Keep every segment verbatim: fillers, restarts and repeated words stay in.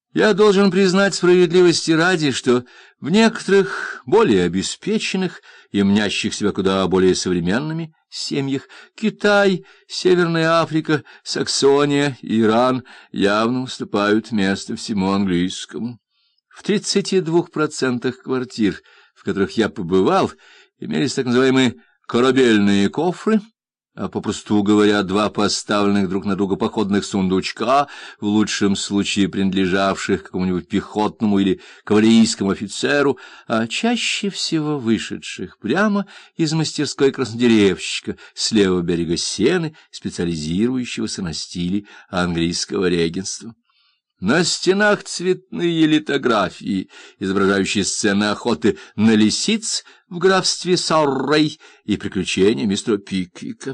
Я должен признать справедливости ради, что в некоторых более обеспеченных и мнящих себя куда более современными семьях Китай, Северная Африка, Саксония, Иран явно уступают место всему английскому. В тридцати двух процентах квартир, в которых я побывал, имелись так называемые корабельные кофры, а попросту говоря, два поставленных друг на друга походных сундучка, в лучшем случае принадлежавших какому-нибудь пехотному или кавалерийскому офицеру, а чаще всего вышедших прямо из мастерской краснодеревщика с левого берега Сены, специализирующегося на стиле английского регенства. На стенах цветные литографии, изображающие сцены охоты на лисиц в графстве Саррей и приключения мистера Пиквика.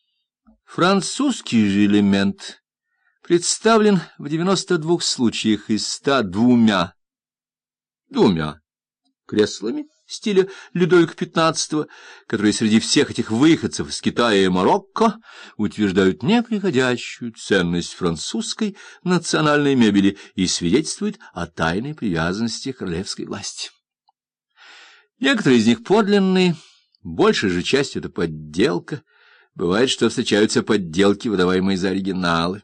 Французский же элемент представлен в девяноста двух случаях из ста двумя, двумя креслами стиля Людовика пятнадцатого, которые среди всех этих выходцев из Китая и Марокко утверждают неприходящую ценность французской национальной мебели и свидетельствуют о тайной привязанности к королевской власти. Некоторые из них подлинные, большая же часть — это подделка. Бывает, что встречаются подделки, выдаваемые за оригиналы.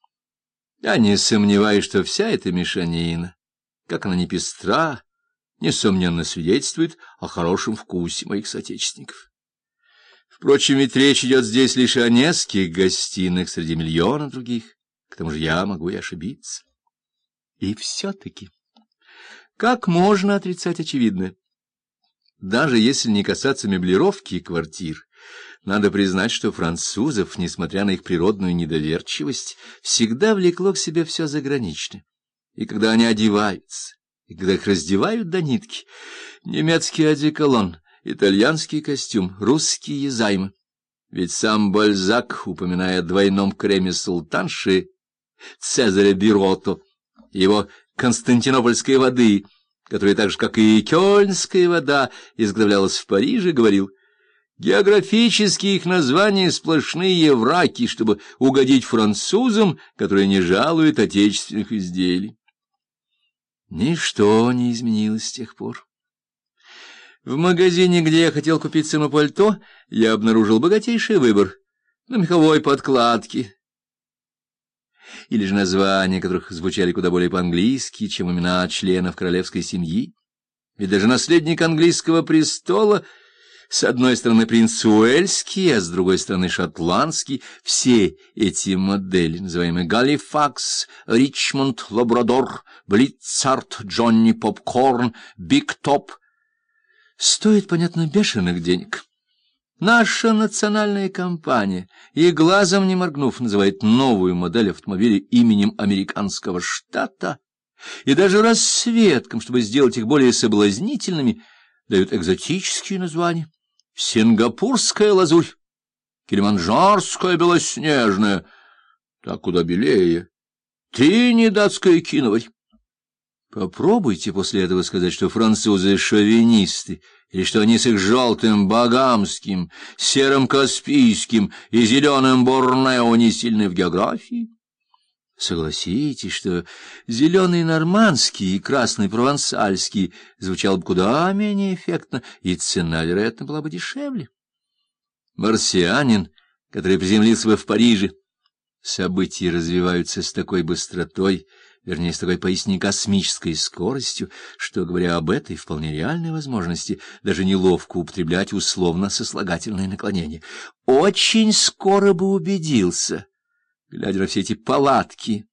Я не сомневаюсь, что вся эта мешанина, как она ни пестра, несомненно свидетельствует о хорошем вкусе моих соотечественников. Впрочем, ведь речь идет здесь лишь о нескольких гостиных среди миллиона других, к тому же я могу и ошибиться. И все-таки, как можно отрицать очевидное? Даже если не касаться меблировки квартир, надо признать, что французов, несмотря на их природную недоверчивость, всегда влекло к себе все заграничное. И когда они одеваются, и когда их раздевают до нитки, немецкий одеколон, итальянский костюм, русские займы. Ведь сам Бальзак, упоминая о двойном креме султанши Цезаря Биротто, его константинопольской воды, которая так же, как и кёльнская вода, изготовлялась в Париже, говорил: географические их названия сплошные враки, чтобы угодить французам, которые не жалуют отечественных изделий. Ничто не изменилось с тех пор. В магазине, где я хотел купить самопальто, я обнаружил богатейший выбор на меховой подкладке, или же названия которых звучали куда более по-английски, чем имена членов королевской семьи. Ведь даже наследник английского престола, с одной стороны принц Уэльский, а с другой стороны шотландский, все эти модели, называемые Галифакс, Ричмонд, Лабрадор, Блицард, Джонни Попкорн, Биг Топ, стоят, понятно, бешеных денег. Наша национальная компания, и глазом не моргнув, называет новую модель автомобиля именем американского штата, и даже расцветкам, чтобы сделать их более соблазнительными, дают экзотические названия: сингапурская лазурь, килиманджарская белоснежная, так куда белее, тринидадская киноварь. Попробуйте после этого сказать, что французы шовинисты, или что они с их желтым багамским, серым каспийским и зеленым Борнео не сильны в географии. Согласитесь, что зеленый нормандский и красный провансальский звучал бы куда менее эффектно, и цена, вероятно, была бы дешевле. Марсианин, который приземлился бы в Париже. События развиваются с такой быстротой, вернее, с такой поистине космической скоростью, что, говоря об этой вполне реальной возможности, даже неловко употреблять условно-сослагательное наклонение. Очень скоро бы убедился, глядя на все эти палатки,